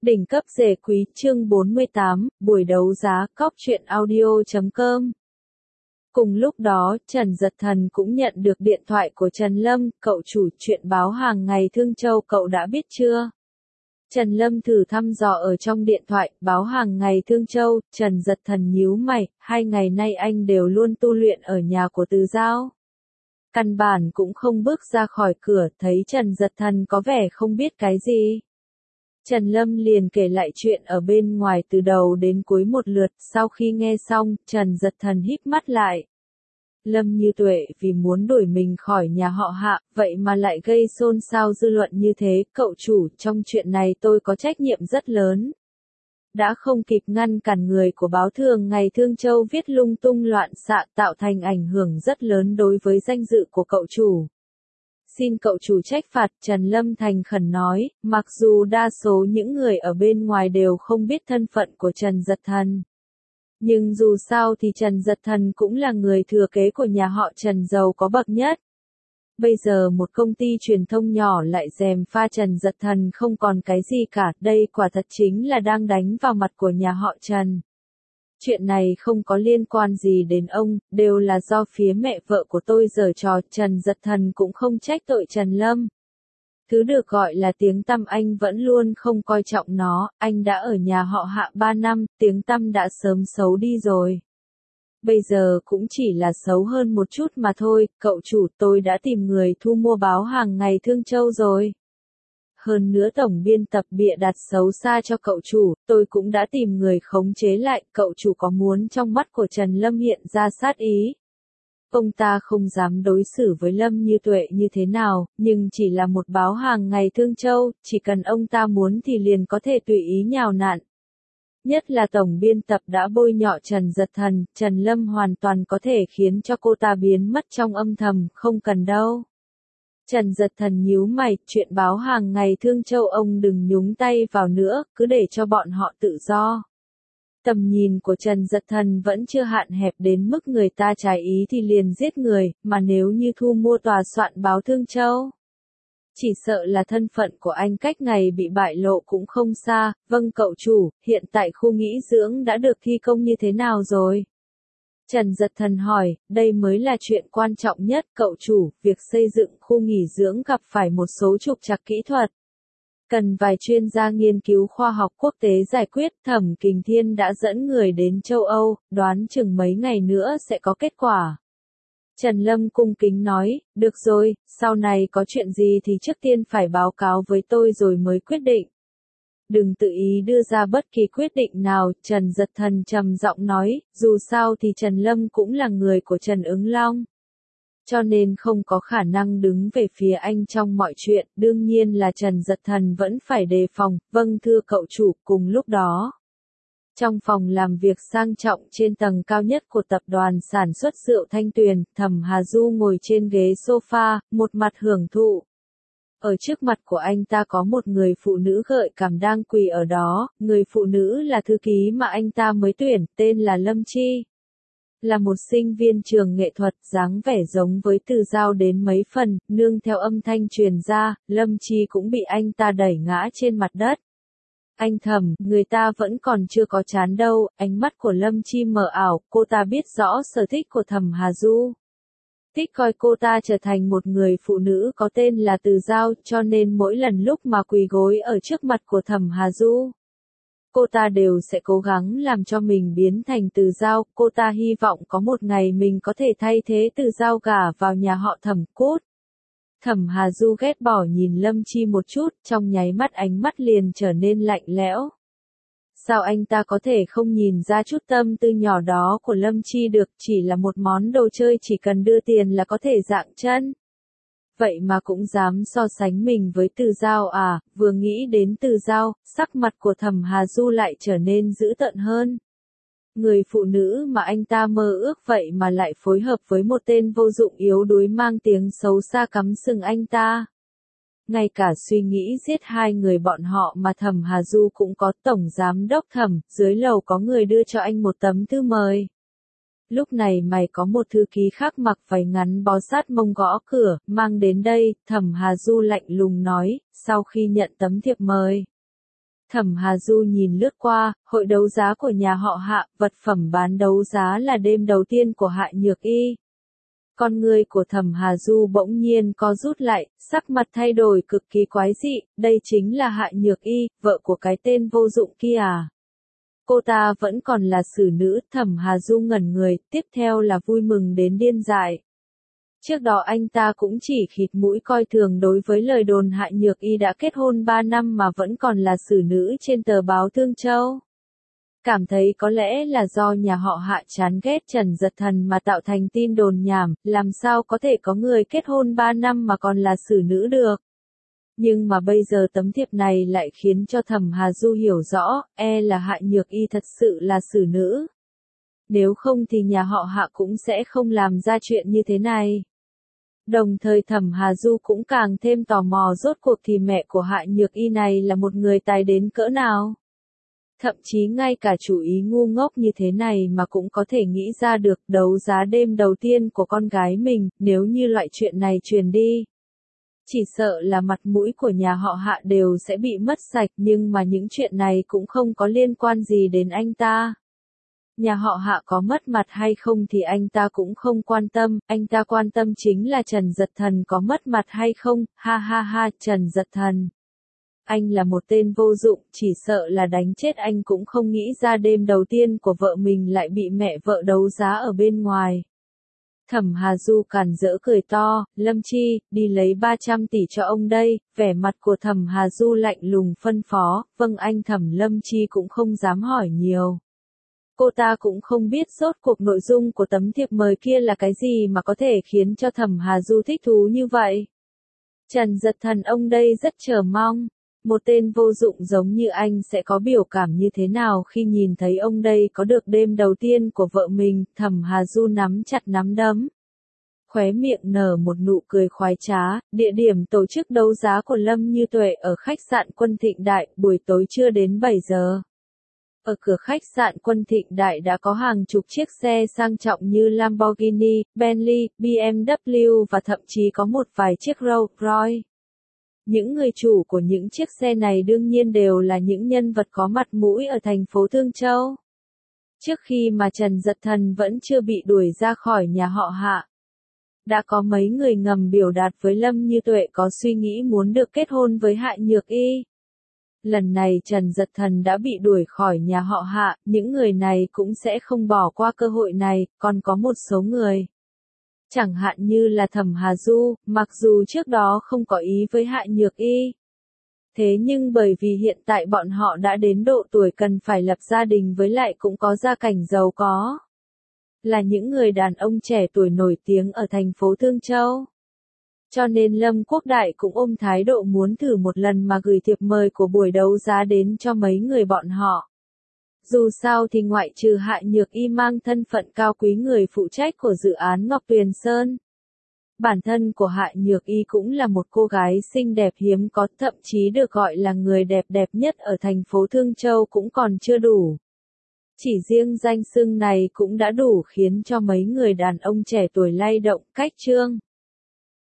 Đỉnh cấp rẻ quý chương 48, buổi đấu giá cóc truyện audio.com. Cùng lúc đó, Trần Dật Thần cũng nhận được điện thoại của Trần Lâm, cậu chủ chuyện báo hàng ngày Thương Châu cậu đã biết chưa? Trần Lâm thử thăm dò ở trong điện thoại, báo hàng ngày Thương Châu, Trần Dật Thần nhíu mày, 2 ngày nay anh đều luôn tu luyện ở nhà của Từ Giao. Căn bản cũng không bước ra khỏi cửa, thấy Trần Dật Thần có vẻ không biết cái gì. Trần Lâm liền kể lại chuyện ở bên ngoài từ đầu đến cuối một lượt, sau khi nghe xong, Trần Dật Thần híp mắt lại. Lâm Như Tuệ vì muốn đuổi mình khỏi nhà họ Hạ, vậy mà lại gây xôn xao dư luận như thế, cậu chủ, trong chuyện này tôi có trách nhiệm rất lớn. Đã không kịp ngăn cản người của báo Thường ngày Thương Châu viết lung tung loạn xạ tạo thành ảnh hưởng rất lớn đối với danh dự của cậu chủ. Xin cậu chủ trách phạt, Trần Lâm thành khẩn nói, mặc dù đa số những người ở bên ngoài đều không biết thân phận của Trần Dật Thần. Nhưng dù sao thì Trần Dật Thần cũng là người thừa kế của nhà họ Trần giàu có bậc nhất. Bây giờ một công ty truyền thông nhỏ lại gièm pha Trần Dật Thần không còn cái gì cả, đây quả thật chính là đang đánh vào mặt của nhà họ Trần. Chuyện này không có liên quan gì đến ông, đều là do phía mẹ vợ của tôi giở trò, Trần Dật Thần cũng không trách tội Trần Lâm. Thứ được gọi là tiếng tăm anh vẫn luôn không coi trọng nó, anh đã ở nhà họ Hạ 3 năm, tiếng tăm đã sớm xấu đi rồi. Bây giờ cũng chỉ là xấu hơn một chút mà thôi, cậu chủ, tôi đã tìm người thu mua báo hàng ngày Thương Châu rồi. Hơn nữa tổng biên tập bịa đặt xấu xa cho cậu chủ, tôi cũng đã tìm người khống chế lại, cậu chủ có muốn trong mắt của Trần Lâm hiện ra sát ý. Ông ta không dám đối xử với Lâm Như Tuệ như thế nào, nhưng chỉ là một báo hàng ngày Thương Châu, chỉ cần ông ta muốn thì liền có thể tùy ý nhào nặn. Nhất là tổng biên tập đã bôi nhọ Trần Dật Thần, Trần Lâm hoàn toàn có thể khiến cho cô ta biến mất trong âm thầm, không cần đâu. Trần Dật Thần nhíu mày, chuyện báo hàng ngày Thương Châu ông đừng nhúng tay vào nữa, cứ để cho bọn họ tự do. Tầm nhìn của Trần Dật Thần vẫn chưa hạn hẹp đến mức người ta trái ý thì liền giết người, mà nếu như thu mua tòa soạn báo Thương Châu. Chỉ sợ là thân phận của anh cách ngày bị bại lộ cũng không xa, vâng cậu chủ, hiện tại khu nghỉ dưỡng đã được thi công như thế nào rồi? Trần Dật Thần hỏi, đây mới là chuyện quan trọng nhất, cậu chủ, việc xây dựng khu nghỉ dưỡng gặp phải một số trục trặc kỹ thuật. Cần vài chuyên gia nghiên cứu khoa học quốc tế giải quyết, Thẩm Kình Thiên đã dẫn người đến châu Âu, đoán chừng mấy ngày nữa sẽ có kết quả. Trần Lâm cung kính nói, được rồi, sau này có chuyện gì thì trước tiên phải báo cáo với tôi rồi mới quyết định. Đừng tự ý đưa ra bất kỳ quyết định nào, Trần Dật Thần trầm giọng nói, dù sao thì Trần Lâm cũng là người của Trần Ứng Long. Cho nên không có khả năng đứng về phía anh trong mọi chuyện, đương nhiên là Trần Dật Thần vẫn phải đề phòng, vâng thưa cậu chủ, cùng lúc đó. Trong phòng làm việc sang trọng trên tầng cao nhất của tập đoàn sản xuất rượu Thanh Tuyền, Thẩm Hà Du ngồi trên ghế sofa, một mặt hưởng thụ. Ở trước mặt của anh ta có một người phụ nữ gợi cảm đang quỳ ở đó, người phụ nữ là thư ký mà anh ta mới tuyển, tên là Lâm Chi. Là một sinh viên trường nghệ thuật, dáng vẻ giống với Từ Giao đến mấy phần, nương theo âm thanh truyền ra, Lâm Chi cũng bị anh ta đẩy ngã trên mặt đất. Anh Thẩm, người ta vẫn còn chưa có chán đâu, ánh mắt của Lâm Chi mờ ảo, cô ta biết rõ sở thích của Thẩm Hà Du. Thích coi cô ta trở thành một người phụ nữ có tên là Từ Giao, cho nên mỗi lần lúc mà quỳ gối ở trước mặt của Thẩm Hà Du, cô ta đều sẽ cố gắng làm cho mình biến thành Từ Giao, cô ta hy vọng có một ngày mình có thể thay thế Từ Giao gả vào nhà họ Thẩm cốt. Thẩm Hà Du ghét bỏ nhìn Lâm Chi một chút, trong nháy mắt ánh mắt liền trở nên lạnh lẽo. Sao anh ta có thể không nhìn ra chút tâm tư nhỏ đó của Lâm Chi được, chỉ là một món đồ chơi chỉ cần đưa tiền là có thể dạng chân. Vậy mà cũng dám so sánh mình với Từ Giao à, vừa nghĩ đến Từ Giao, sắc mặt của Thẩm Hà Du lại trở nên dữ tợn hơn. Người phụ nữ mà anh ta mơ ước vậy mà lại phối hợp với một tên vô dụng yếu đuối mang tiếng xấu xa cắm sừng anh ta. Ngay cả suy nghĩ giết hai người bọn họ mà Thẩm Hà Du cũng có, tổng giám đốc Thẩm, dưới lầu có người đưa cho anh một tấm thư mời. Lúc này mày có một thư ký khác mặc váy ngắn bó sát mông gõ cửa, mang đến đây, Thẩm Hà Du lạnh lùng nói, sau khi nhận tấm thiệp mời. Thẩm Hà Du nhìn lướt qua, hội đấu giá của nhà họ Hạ, vật phẩm bán đấu giá là đêm đầu tiên của Hạ Nhược Y. Con người của Thẩm Hà Du bỗng nhiên co rút lại, sắc mặt thay đổi cực kỳ quái dị, đây chính là Hạ Nhược Y, vợ của cái tên vô dụng kia à? Cô ta vẫn còn là xử nữ, Thẩm Hà Du ngẩn người, tiếp theo là vui mừng đến điên dại. Trước đó anh ta cũng chỉ khịt mũi coi thường đối với lời đồn Hạ Nhược Y đã kết hôn 3 năm mà vẫn còn là xử nữ trên tờ báo Thương Châu. Cảm thấy có lẽ là do nhà họ Hạ chán ghét Trần Dật Thần mà tạo thành tin đồn nhảm, làm sao có thể có người kết hôn 3 năm mà còn là xử nữ được. Nhưng mà bây giờ tấm thiệp này lại khiến cho Thẩm Hà Du hiểu rõ, là Hạ Nhược Y thật sự là xử nữ. Nếu không thì nhà họ Hạ cũng sẽ không làm ra chuyện như thế này. Đồng thời Thẩm Hà Du cũng càng thêm tò mò rốt cuộc thì mẹ của Hạ Nhược Y này là một người tài đến cỡ nào. Thậm chí ngay cả chủ ý ngu ngốc như thế này mà cũng có thể nghĩ ra được đấu giá đêm đầu tiên của con gái mình, nếu như loại chuyện này truyền đi. Chỉ sợ là mặt mũi của nhà họ Hạ đều sẽ bị mất sạch, nhưng mà những chuyện này cũng không có liên quan gì đến anh ta. Nhà họ Hạ có mất mặt hay không thì anh ta cũng không quan tâm, anh ta quan tâm chính là Trần Dật Thần có mất mặt hay không, ha ha ha, Trần Dật Thần. Anh là một tên vô dụng, chỉ sợ là đánh chết anh cũng không nghĩ ra đêm đầu tiên của vợ mình lại bị mẹ vợ đấu giá ở bên ngoài. Thẩm Hà Du càn rỡ cười to, Lâm Chi, đi lấy 300 tỷ cho ông đây, vẻ mặt của Thẩm Hà Du lạnh lùng phân phó, vâng anh Thẩm. Lâm Chi cũng không dám hỏi nhiều. Cô ta cũng không biết rốt cuộc nội dung của tấm thiệp mời kia là cái gì mà có thể khiến cho Thẩm Hà Du thích thú như vậy. Trần Dật Thần ông đây rất chờ mong. Một tên vô dụng giống như anh sẽ có biểu cảm như thế nào khi nhìn thấy ông đây có được đêm đầu tiên của vợ mình, Thẩm Hà Du nắm chặt nắm đấm. Khóe miệng nở một nụ cười khoái trá, địa điểm tổ chức đấu giá của Lâm Như Tuệ ở khách sạn Quân Thịnh Đại, buổi tối chưa đến 7 giờ. Ở cửa khách sạn Quân Thịnh Đại đã có hàng chục chiếc xe sang trọng như Lamborghini, Bentley, BMW và thậm chí có một vài chiếc Rolls Royce. Những người chủ của những chiếc xe này đương nhiên đều là những nhân vật có mặt mũi ở thành phố Thương Châu. Trước khi mà Trần Dật Thần vẫn chưa bị đuổi ra khỏi nhà họ Hạ, đã có mấy người ngầm biểu đạt với Lâm Như Tuệ có suy nghĩ muốn được kết hôn với Hạ Nhược Y. Lần này Trần Dật Thần đã bị đuổi khỏi nhà họ Hạ, những người này cũng sẽ không bỏ qua cơ hội này, còn có một số người. Chẳng hạn như là Thẩm Hà Du, mặc dù trước đó không có ý với Hạ Nhược Y. Thế nhưng bởi vì hiện tại bọn họ đã đến độ tuổi cần phải lập gia đình với lại cũng có gia cảnh giàu có. Là những người đàn ông trẻ tuổi nổi tiếng ở thành phố Thương Châu. Cho nên Lâm Quốc Đại cũng ôm thái độ muốn thử một lần mà gửi thiệp mời của buổi đấu giá đến cho mấy người bọn họ. Dù sao thì ngoại trừ Hạ Nhược Y mang thân phận cao quý người phụ trách của dự án Ngọc Tuyền Sơn. Bản thân của Hạ Nhược Y cũng là một cô gái xinh đẹp hiếm có, thậm chí được gọi là người đẹp nhất ở thành phố Thương Châu cũng còn chưa đủ. Chỉ riêng danh xưng này cũng đã đủ khiến cho mấy người đàn ông trẻ tuổi lay động, cách chương.